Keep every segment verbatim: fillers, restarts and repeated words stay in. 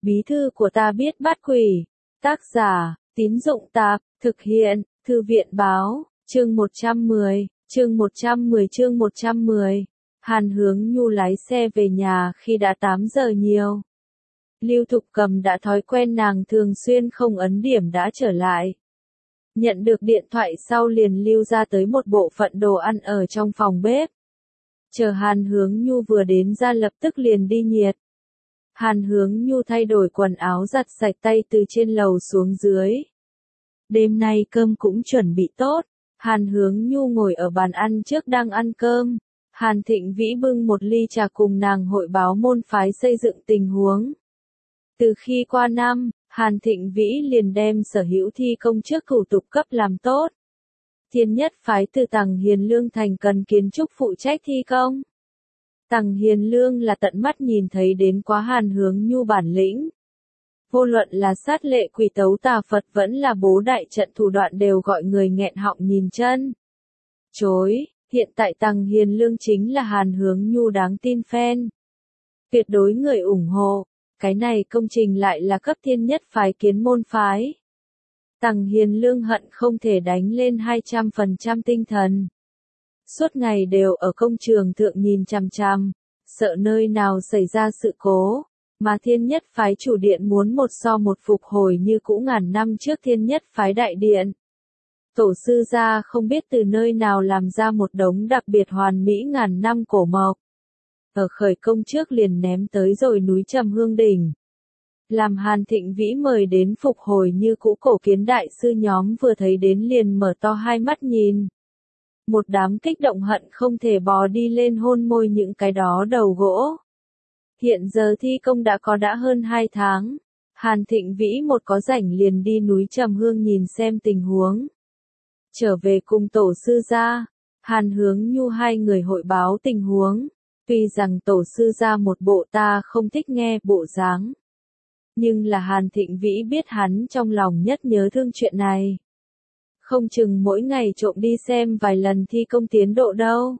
Bí thư của ta biết bắt quỷ. Tác giả, Tín Dụng Tạp, thực hiện, Thư viện Báo, chương một trăm mười, chương một trăm mười chương một trăm mười. Hàn Hướng Nhu lái xe về nhà khi đã tám giờ nhiều. Lưu Thục Cầm đã thói quen nàng thường xuyên không ấn điểm đã trở lại. Nhận được điện thoại sau liền lưu ra tới một bộ phận đồ ăn ở trong phòng bếp. Chờ Hàn Hướng Nhu vừa đến ra lập tức liền đi nhiệt. Hàn Hướng Nhu thay đổi quần áo giặt sạch tay từ trên lầu xuống dưới. Đêm nay cơm cũng chuẩn bị tốt. Hàn Hướng Nhu ngồi ở bàn ăn trước đang ăn cơm. Hàn Thịnh Vĩ bưng một ly trà cùng nàng hội báo môn phái xây dựng tình huống. Từ khi qua năm, Hàn Thịnh Vĩ liền đem sở hữu thi công trước thủ tục cấp làm tốt. Thiên Nhất phái từ Tằng Hiền Lương thành cần kiến trúc phụ trách thi công. Tằng Hiền Lương là tận mắt nhìn thấy đến quá Hàn Hướng Nhu bản lĩnh. Vô luận là sát lệ quỷ tấu tà Phật vẫn là bố đại trận thủ đoạn đều gọi người nghẹn họng nhìn chân. Chối, hiện tại Tằng Hiền Lương chính là Hàn Hướng Nhu đáng tin fan. Tuyệt đối người ủng hộ, cái này công trình lại là cấp Thiên Nhất phái kiến môn phái. Tằng Hiền Lương hận không thể đánh lên hai trăm phần trăm tinh thần. Suốt ngày đều ở công trường thượng nhìn chằm chằm, sợ nơi nào xảy ra sự cố, mà Thiên Nhất phái chủ điện muốn một so một phục hồi như cũ ngàn năm trước Thiên Nhất phái đại điện. Tổ sư gia không biết từ nơi nào làm ra một đống đặc biệt hoàn mỹ ngàn năm cổ mộc. Ở khởi công trước liền ném tới rồi núi Trầm Hương đỉnh. Làm Hàn Thịnh Vĩ mời đến phục hồi như cũ cổ kiến đại sư nhóm vừa thấy đến liền mở to hai mắt nhìn. Một đám kích động hận không thể bò đi lên hôn môi những cái đó đầu gỗ. Hiện giờ thi công đã có đã hơn hai tháng. Hàn Thịnh Vĩ một có rảnh liền đi núi Trầm Hương nhìn xem tình huống. Trở về cùng tổ sư gia, Hàn Hướng Nhu hai người hội báo tình huống. Tuy rằng tổ sư gia một bộ ta không thích nghe bộ dáng. Nhưng là Hàn Thịnh Vĩ biết hắn trong lòng nhất nhớ thương chuyện này. Không chừng mỗi ngày trộm đi xem vài lần thi công tiến độ đâu.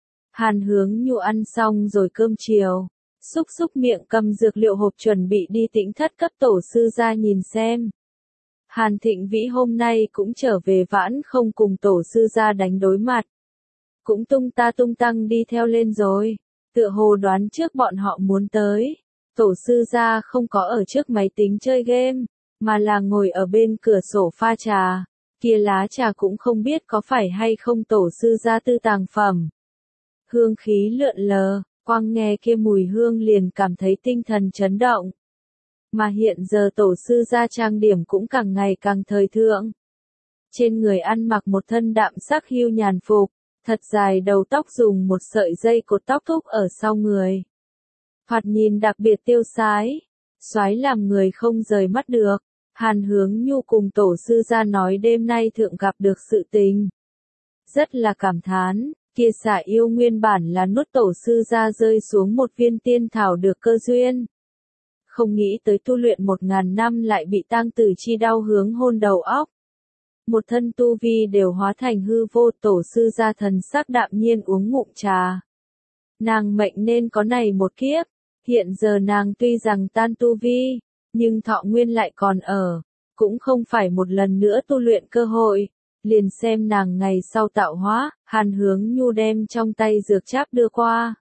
Hàn Hướng Nhu ăn xong rồi cơm chiều, xúc xúc miệng cầm dược liệu hộp chuẩn bị đi Tĩnh Thất cấp tổ sư gia nhìn xem. Hàn Thịnh Vĩ hôm nay cũng trở về vãn không cùng tổ sư gia đánh đối mặt. Cũng tung ta tung tăng đi theo lên rồi, tựa hồ đoán trước bọn họ muốn tới. Tổ sư gia không có ở trước máy tính chơi game, mà là ngồi ở bên cửa sổ pha trà. Kia lá trà cũng không biết có phải hay không tổ sư gia tư tàng phẩm. Hương khí lượn lờ, quang nghe kia mùi hương liền cảm thấy tinh thần chấn động. Mà hiện giờ tổ sư gia trang điểm cũng càng ngày càng thời thượng. Trên người ăn mặc một thân đạm sắc hưu nhàn phục, thật dài đầu tóc dùng một sợi dây cột tóc thúc ở sau người. Thoạt nhìn đặc biệt tiêu sái, soái làm người không rời mắt được. Hàn Hướng Nhu cùng tổ sư gia nói đêm nay thượng gặp được sự tình. Rất là cảm thán, kia xả yêu nguyên bản là nuốt tổ sư gia rơi xuống một viên tiên thảo được cơ duyên. Không nghĩ tới tu luyện một ngàn năm lại bị tang tử chi đau hướng hôn đầu óc. Một thân tu vi đều hóa thành hư vô, tổ sư gia thần sắc đạm nhiên uống ngụm trà. Nàng mệnh nên có này một kiếp, hiện giờ nàng tuy rằng tan tu vi, nhưng thọ nguyên lại còn ở, cũng không phải một lần nữa tu luyện cơ hội, liền xem nàng ngày sau tạo hóa. Hàn Hướng Nhu đem trong tay dược cháp đưa qua.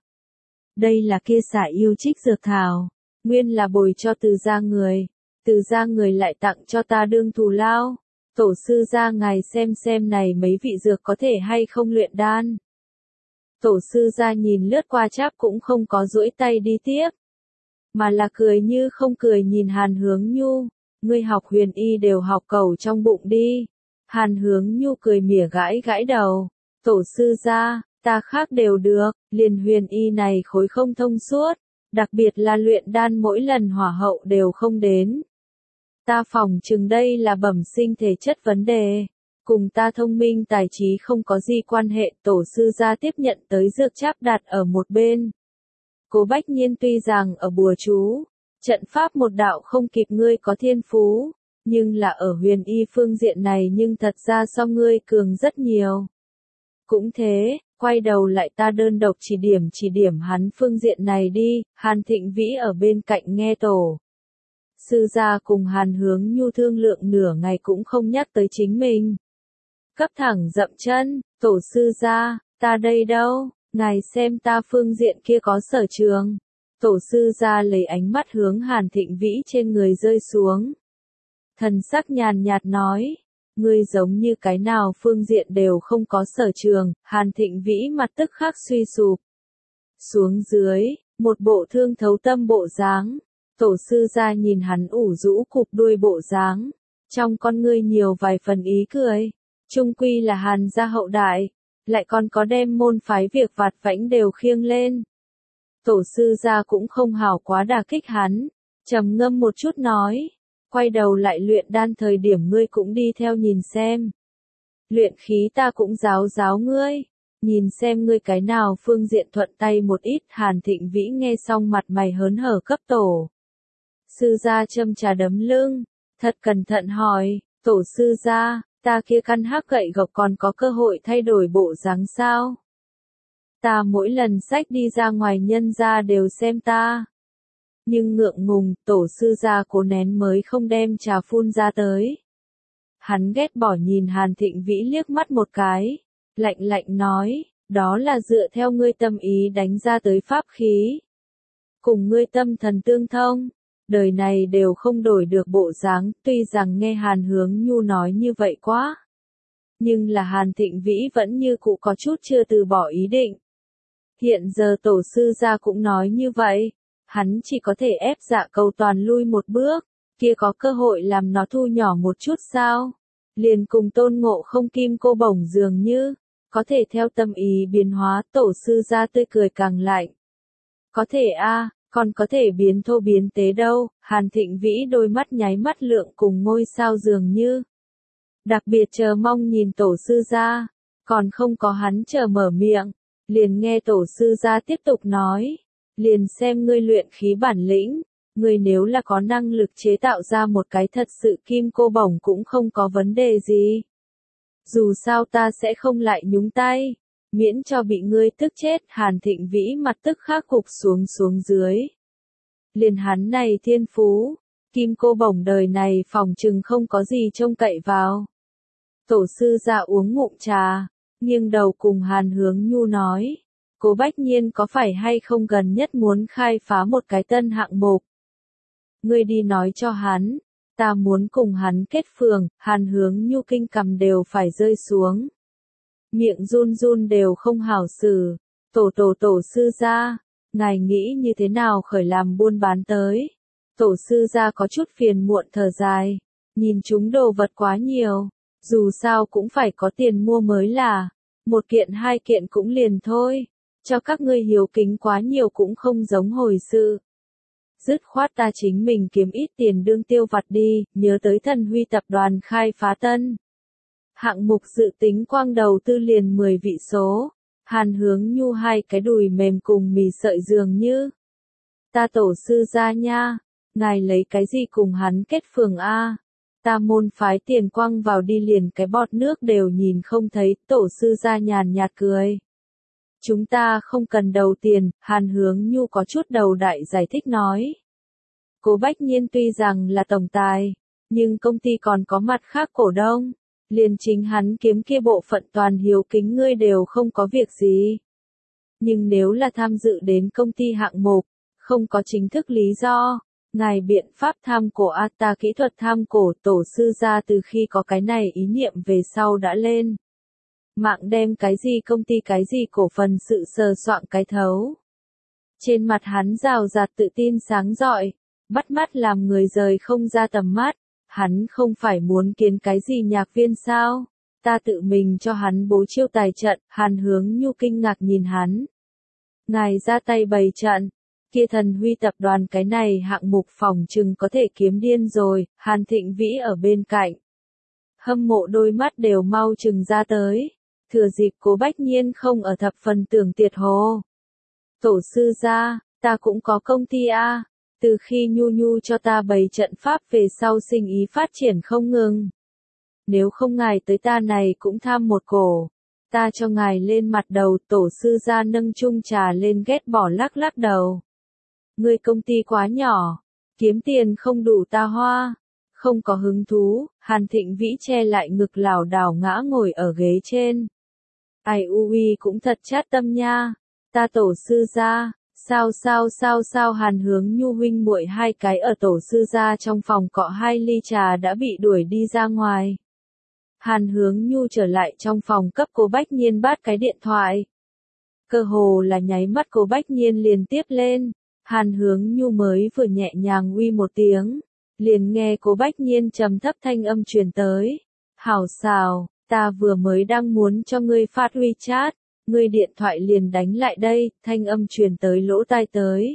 Đây là kia xả yêu trích dược thảo, nguyên là bồi cho từ gia người, từ gia người lại tặng cho ta đương thù lao, tổ sư gia ngài xem xem này mấy vị dược có thể hay không luyện đan. Tổ sư gia nhìn lướt qua cháp cũng không có duỗi tay đi tiếp, mà là cười như không cười nhìn Hàn Hướng Nhu, ngươi học huyền y đều học cầu trong bụng đi. Hàn Hướng Nhu cười mỉa gãi gãi đầu, tổ sư gia, ta khác đều được, liền huyền y này khối không thông suốt, đặc biệt là luyện đan mỗi lần hỏa hậu đều không đến. Ta phỏng chừng đây là bẩm sinh thể chất vấn đề, cùng ta thông minh tài trí không có gì quan hệ. Tổ sư gia tiếp nhận tới dược cháp đặt ở một bên. Cố Bách Nhiên tuy rằng ở bùa chú, trận pháp một đạo không kịp ngươi có thiên phú, nhưng là ở huyền y phương diện này nhưng thật ra so ngươi cường rất nhiều. Cũng thế, quay đầu lại ta đơn độc chỉ điểm chỉ điểm hắn phương diện này đi. Hàn Thịnh Vĩ ở bên cạnh nghe tổ Sư gia cùng Hàn Hướng Nhu thương lượng nửa ngày cũng không nhắc tới chính mình. Cấp thẳng dậm chân, tổ sư gia, ta đây đâu, ngài xem ta phương diện kia có sở trường. Tổ sư gia lấy ánh mắt hướng Hàn Thịnh Vĩ trên người rơi xuống. Thần sắc nhàn nhạt nói, ngươi giống như cái nào phương diện đều không có sở trường. Hàn Thịnh Vĩ mặt tức khắc suy sụp. Xuống dưới, một bộ thương thấu tâm bộ dáng. Tổ sư gia nhìn hắn ủ rũ cụp đuôi bộ dáng, trong con ngươi nhiều vài phần ý cười. Trung quy là Hàn gia hậu đại, lại còn có đem môn phái việc vặt vãnh đều khiêng lên. Tổ sư gia cũng không hảo quá đả kích hắn, trầm ngâm một chút nói, quay đầu lại luyện đan thời điểm ngươi cũng đi theo nhìn xem. Luyện khí ta cũng giáo giáo ngươi, nhìn xem ngươi cái nào phương diện thuận tay một ít. Hàn Thịnh Vĩ nghe xong mặt mày hớn hở cấp tổ sư gia châm trà đấm lưng, thật cẩn thận hỏi, tổ sư gia, ta kia căn hắc gậy gộc còn có cơ hội thay đổi bộ dáng sao? Ta mỗi lần sách đi ra ngoài nhân gia đều xem ta. Nhưng ngượng ngùng, tổ sư gia cố nén mới không đem trà phun ra tới. Hắn ghét bỏ nhìn Hàn Thịnh Vĩ liếc mắt một cái, lạnh lạnh nói, đó là dựa theo ngươi tâm ý đánh ra tới pháp khí. Cùng ngươi tâm thần tương thông, đời này đều không đổi được bộ dáng. Tuy rằng nghe Hàn Hướng Nhu nói như vậy quá, nhưng là Hàn Thịnh Vĩ vẫn như cũ có chút chưa từ bỏ ý định. Hiện giờ tổ sư gia cũng nói như vậy, hắn chỉ có thể ép Dạ Cầu Toàn lui một bước, kia có cơ hội làm nó thu nhỏ một chút sao? Liền cùng Tôn Ngộ Không kim cô bổng dường như, có thể theo tâm ý biến hóa. Tổ sư gia tươi cười càng lạnh. Có thể a, còn có thể biến thô biến tế đâu. Hàn Thịnh Vĩ đôi mắt nháy mắt lượng cùng ngôi sao dường như. Đặc biệt chờ mong nhìn tổ sư gia, còn không có hắn chờ mở miệng, liền nghe tổ sư gia tiếp tục nói, liền xem ngươi luyện khí bản lĩnh, ngươi nếu là có năng lực chế tạo ra một cái thật sự kim cô bổng cũng không có vấn đề gì. Dù sao ta sẽ không lại nhúng tay, miễn cho bị ngươi tức chết. Hàn Thịnh Vĩ mặt tức khắc gục xuống xuống dưới. Liền hắn này thiên phú, kim cô bổng đời này phòng chừng không có gì trông cậy vào. Tổ sư gia uống ngụm trà, nghiêng đầu cùng Hàn Hướng Nhu nói, Cố Bách Nhiên có phải hay không gần nhất muốn khai phá một cái tân hạng mục? Ngươi đi nói cho hắn, ta muốn cùng hắn kết phường. Hàn Hướng Nhu kinh cầm đều phải rơi xuống. Miệng run run đều không hảo xử. Tổ tổ tổ sư gia, ngài nghĩ như thế nào khởi làm buôn bán tới? Tổ sư gia có chút phiền muộn thở dài, nhìn chúng đồ vật quá nhiều, dù sao cũng phải có tiền mua mới là, một kiện hai kiện cũng liền thôi, cho các ngươi hiếu kính quá nhiều cũng không giống hồi sự. Dứt khoát ta chính mình kiếm ít tiền đương tiêu vặt đi. Nhớ tới Thần Huy tập đoàn khai phá tân hạng mục dự tính quang đầu tư liền mười vị số. Hàn Hướng Nhu hai cái đùi mềm cùng mì sợi dường như. Ta tổ sư gia nha, ngài lấy cái gì cùng hắn kết phường a? Ta môn phái tiền quăng vào đi liền cái bọt nước đều nhìn không thấy. Tổ sư gia nhàn nhạt cười. Chúng ta không cần đầu tiền. Hàn Hướng Nhu có chút đầu đại giải thích nói. Cố Bách Nhiên tuy rằng là tổng tài, nhưng công ty còn có mặt khác cổ đông. Liền chính hắn kiếm kia bộ phận toàn hiếu kính ngươi đều không có việc gì. Nhưng nếu là tham dự đến công ty hạng mục, không có chính thức lý do, ngài biện pháp tham cổ a, ta kỹ thuật tham cổ. Tổ sư gia từ khi có cái này ý niệm về sau đã lên mạng đem cái gì công ty cái gì cổ phần sự sờ soạn cái thấu. Trên mặt hắn rào rạt tự tin sáng rọi, bắt mắt làm người rời không ra tầm mắt. Hắn không phải muốn kiến cái gì nhạc viên sao? Ta tự mình cho hắn bố chiêu tài trận. Hàn Hướng Nhu kinh ngạc nhìn hắn. Ngài ra tay bày trận, kia Thần Huy tập đoàn cái này hạng mục phòng chừng có thể kiếm điên rồi. Hàn Thịnh Vĩ ở bên cạnh, hâm mộ đôi mắt đều mau chừng ra tới. Thừa dịp Cố Bách Nhiên không ở thập phần tưởng tiệt hồ. Tổ sư gia, ta cũng có công ty a. Từ khi Nhu Nhu cho ta bày trận pháp về sau sinh ý phát triển không ngừng. Nếu không ngài tới ta này cũng tham một cổ, ta cho ngài lên mặt đầu. Tổ sư gia nâng chung trà lên ghét bỏ lắc lắc đầu. Ngươi công ty quá nhỏ, Kiếm tiền không đủ ta hoa. Không có hứng thú, Hàn Thịnh Vĩ che lại ngực lảo đảo ngã ngồi ở ghế trên. Ai u uy cũng thật chát tâm nha. Ta tổ sư gia, sao sao sao sao Hàn Hướng Nhu huynh muội hai cái ở tổ sư gia trong phòng cọ hai ly trà đã bị đuổi đi ra ngoài. Hàn Hướng Nhu trở lại trong phòng cấp Cố Bách Nhiên bắt cái điện thoại. Cơ hồ là nháy mắt Cố Bách Nhiên liền tiếp lên. Hàn Hướng Nhu mới vừa nhẹ nhàng uy một tiếng, liền nghe Cố Bách Nhiên trầm thấp thanh âm truyền tới. Hảo xào, ta vừa mới đang muốn cho ngươi phát WeChat, ngươi điện thoại liền đánh lại đây, thanh âm truyền tới lỗ tai tới.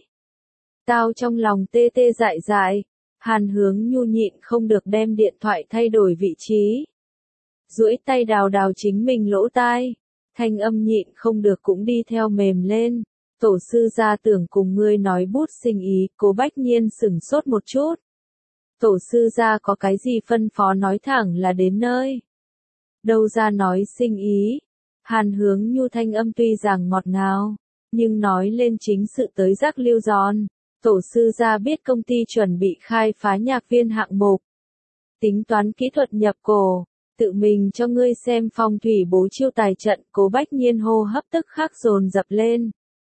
Tao trong lòng tê tê dại dại, Hàn Hướng Nhu nhịn không được đem điện thoại thay đổi vị trí. Duỗi tay đào đào chính mình lỗ tai, thanh âm nhịn không được cũng đi theo mềm lên. Tổ sư gia tưởng cùng ngươi nói bút sinh ý, Cố Bách Nhiên sửng sốt một chút. Tổ sư gia có cái gì phân phó nói thẳng là đến nơi. Đâu ra nói sinh ý. Hàn Hướng Nhu thanh âm tuy rằng ngọt ngào, nhưng nói lên chính sự tới rắc lưu giòn. Tổ sư gia biết công ty chuẩn bị khai phá nhạc viên hạng mục. Tính toán kỹ thuật nhập cổ, tự mình cho ngươi xem phong thủy bố chiêu tài trận. Cố Bách Nhiên hô hấp tức khắc dồn dập lên.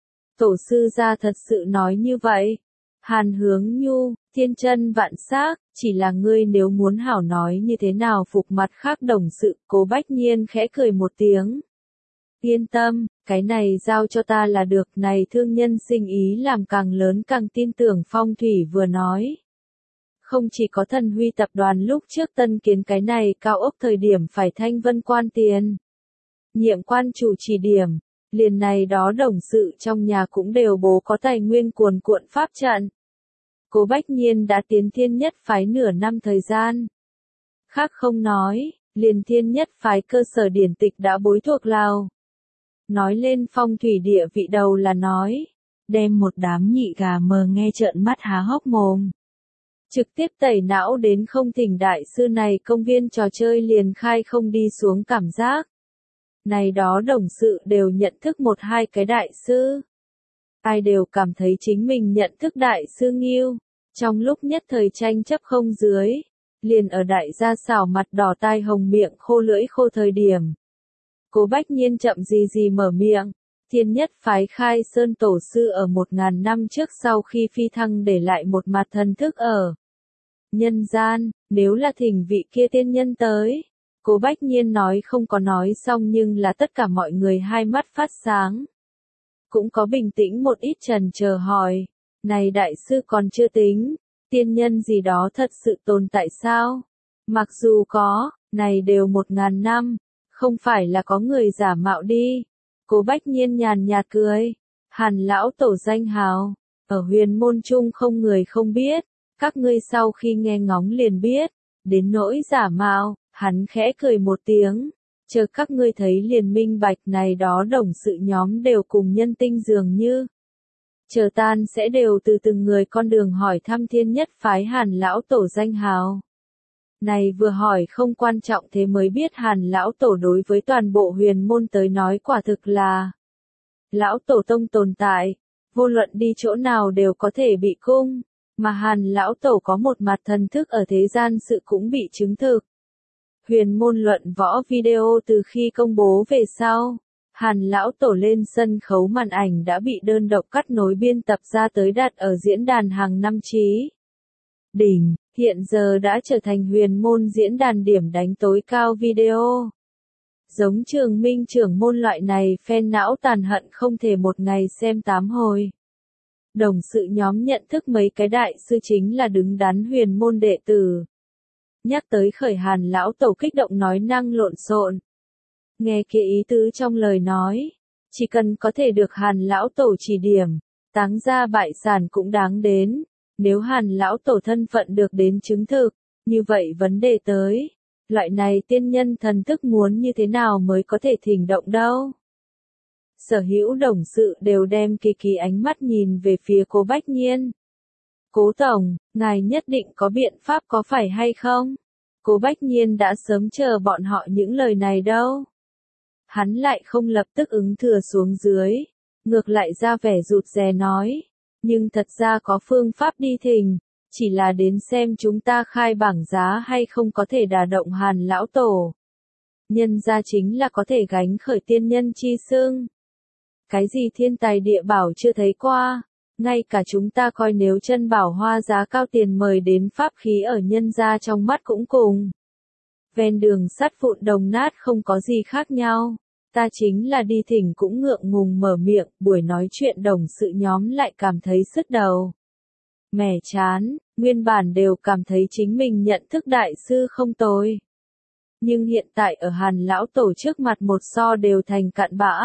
Tổ sư gia thật sự nói như vậy. Hàn Hướng Nhu, thiên chân vạn xác, chỉ là ngươi nếu muốn hảo nói như thế nào phục mặt khác đồng sự. Cố Bách Nhiên khẽ cười một tiếng. Yên tâm, cái này giao cho ta là được. Này thương nhân sinh ý làm càng lớn càng tin tưởng phong thủy vừa nói. Không chỉ có Thần Huy tập đoàn lúc trước tân kiến cái này cao ốc thời điểm phải thanh vân quan tiền. Nhiệm quan chủ chỉ điểm. Liền này đó đồng sự trong nhà cũng đều bố có tài nguyên cuồn cuộn pháp trận. Cố Bách Nhiên đã tiến thiên nhất phái nửa năm thời gian. Khác không nói, liền thiên nhất phái cơ sở điển tịch đã bối thuộc Lào. Nói lên phong thủy địa vị đầu là nói, đem một đám nhị gà mờ nghe trợn mắt há hốc mồm. Trực tiếp tẩy não đến không thỉnh đại sư này công viên trò chơi liền khai không đi xuống cảm giác. Này đó đồng sự đều nhận thức một hai cái đại sư. Ai đều cảm thấy chính mình nhận thức đại sư Nghiêu. Trong lúc nhất thời tranh chấp không dưới, liền ở đại gia xảo mặt đỏ tai hồng miệng khô lưỡi khô thời điểm. Cố Bách Nhiên chậm gì gì mở miệng. Thiên nhất phái khai sơn tổ sư ở một ngàn năm trước sau khi phi thăng để lại một mặt thần thức ở nhân gian, nếu là thỉnh vị kia tiên nhân tới. Cố Bách Nhiên nói không có nói xong nhưng là tất cả mọi người hai mắt phát sáng. Cũng có bình tĩnh một ít trần chờ hỏi, này đại sư còn chưa tính, tiên nhân gì đó thật sự tồn tại sao? Mặc dù có, này đều một ngàn năm, không phải là có người giả mạo đi. Cố Bách Nhiên nhàn nhạt cười, Hàn lão tổ danh hào, ở huyền môn chung không người không biết, các ngươi sau khi nghe ngóng liền biết, đến nỗi giả mạo. Hắn khẽ cười một tiếng, chờ các ngươi thấy liền minh bạch này đó đồng sự nhóm đều cùng nhân tinh dường như. Chờ tan sẽ đều từ từng người con đường hỏi thăm thiên nhất phái Hàn lão tổ danh hào. Này vừa hỏi không quan trọng thế mới biết Hàn lão tổ đối với toàn bộ huyền môn tới nói quả thực là lão tổ tông tồn tại, vô luận đi chỗ nào đều có thể bị cung, mà Hàn lão tổ có một mặt thần thức ở thế gian sự cũng bị chứng thực. Huyền môn luận võ video từ khi công bố về sau, Hàn lão tổ lên sân khấu màn ảnh đã bị đơn độc cắt nối biên tập ra tới đặt ở diễn đàn hàng năm trí. Đỉnh, hiện giờ đã trở thành huyền môn diễn đàn điểm đánh tối cao video. Giống Trường Minh trưởng môn loại này fan não tàn hận không thể một ngày xem tám hồi. Đồng sự nhóm nhận thức mấy cái đại sư chính là đứng đắn huyền môn đệ tử. Nhắc tới khởi Hàn lão tổ kích động nói năng lộn xộn. Nghe kia ý tứ trong lời nói, chỉ cần có thể được Hàn lão tổ chỉ điểm, táng ra bại sản cũng đáng đến. Nếu Hàn lão tổ thân phận được đến chứng thực, như vậy vấn đề tới, loại này tiên nhân thần thức muốn như thế nào mới có thể thỉnh động đâu. Sở hữu đồng sự đều đem kỳ kỳ ánh mắt nhìn về phía Cố Bách Nhiên. Cố tổng, ngài nhất định có biện pháp có phải hay không? Cố Bách Nhiên đã sớm chờ bọn họ những lời này đâu. Hắn lại không lập tức ứng thừa xuống dưới, ngược lại ra vẻ rụt rè nói, nhưng thật ra có phương pháp đi thỉnh, chỉ là đến xem chúng ta khai bảng giá hay không có thể đả động Hàn lão tổ. Nhân ra chính là có thể gánh khởi tiên nhân chi xưng. Cái gì thiên tài địa bảo chưa thấy qua, ngay cả chúng ta coi nếu chân bảo hoa giá cao tiền mời đến pháp khí ở nhân ra trong mắt cũng cùng. Ven đường sắt vụn đồng nát không có gì khác nhau, ta chính là đi thỉnh cũng ngượng ngùng mở miệng, buổi nói chuyện đồng sự nhóm lại cảm thấy sứt đầu. Mẻ chán, nguyên bản đều cảm thấy chính mình nhận thức đại sư không tồi. Nhưng hiện tại ở Hàn lão tổ trước mặt một so đều thành cặn bã.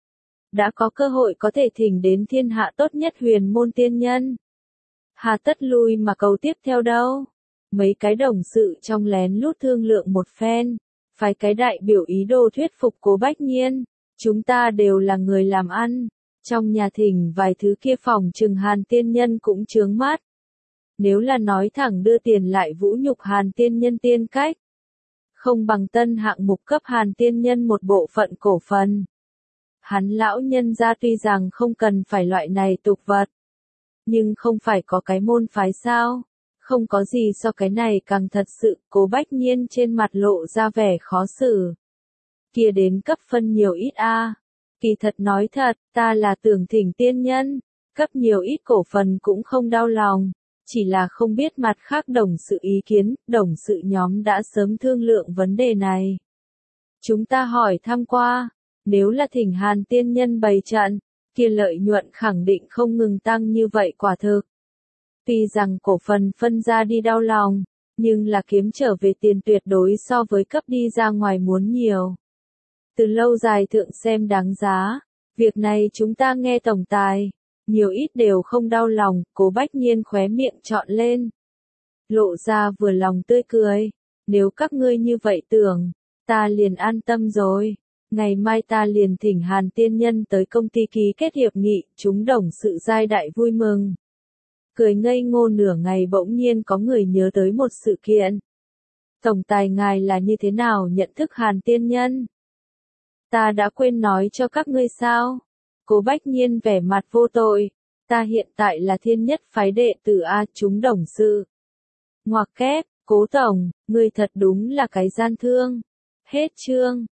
Đã có cơ hội có thể thỉnh đến thiên hạ tốt nhất huyền môn tiên nhân. Hà tất lui mà cầu tiếp theo đâu. Mấy cái đồng sự trong lén lút thương lượng một phen, phải cái đại biểu ý đồ thuyết phục Cố Bách Nhiên. Chúng ta đều là người làm ăn, trong nhà thỉnh vài thứ kia phòng trừng Hàn tiên nhân cũng chướng mắt. Nếu là nói thẳng đưa tiền lại vũ nhục Hàn tiên nhân tiên cách, không bằng tân hạng mục cấp Hàn tiên nhân một bộ phận cổ phần. Hắn lão nhân ra tuy rằng không cần phải loại này tục vật, nhưng không phải có cái môn phái sao, không có gì so cái này càng thật sự. Cố Bách Nhiên trên mặt lộ ra vẻ khó xử. Kia đến cấp phân nhiều ít a? Kỳ thật nói thật, ta là tưởng thỉnh tiên nhân, cấp nhiều ít cổ phần cũng không đau lòng, chỉ là không biết mặt khác đồng sự ý kiến, đồng sự nhóm đã sớm thương lượng vấn đề này. Chúng ta hỏi thăm qua, nếu là thỉnh Hàn tiên nhân bày trận, kia lợi nhuận khẳng định không ngừng tăng như vậy quả thực. Tuy rằng cổ phần phân ra đi đau lòng, nhưng là kiếm trở về tiền tuyệt đối so với cấp đi ra ngoài muốn nhiều. Từ lâu dài thượng xem đáng giá, việc này chúng ta nghe tổng tài, nhiều ít đều không đau lòng. Cố Bách Nhiên khóe miệng trọn lên, lộ ra vừa lòng tươi cười. Nếu các ngươi như vậy tưởng, ta liền an tâm rồi. Ngày mai ta liền thỉnh Hàn tiên nhân tới công ty ký kết hiệp nghị. Chúng đồng sự giai đại vui mừng. Cười ngây ngô nửa ngày bỗng nhiên có người nhớ tới một sự kiện. Tổng tài ngài là như thế nào nhận thức Hàn tiên nhân? Ta đã quên nói cho các ngươi sao? Cố Bách Nhiên vẻ mặt vô tội. Ta hiện tại là thiên nhất phái đệ tử A. Chúng đồng sự. Ngoặc kép, Cố tổng, ngươi thật đúng là cái gian thương. Hết chương.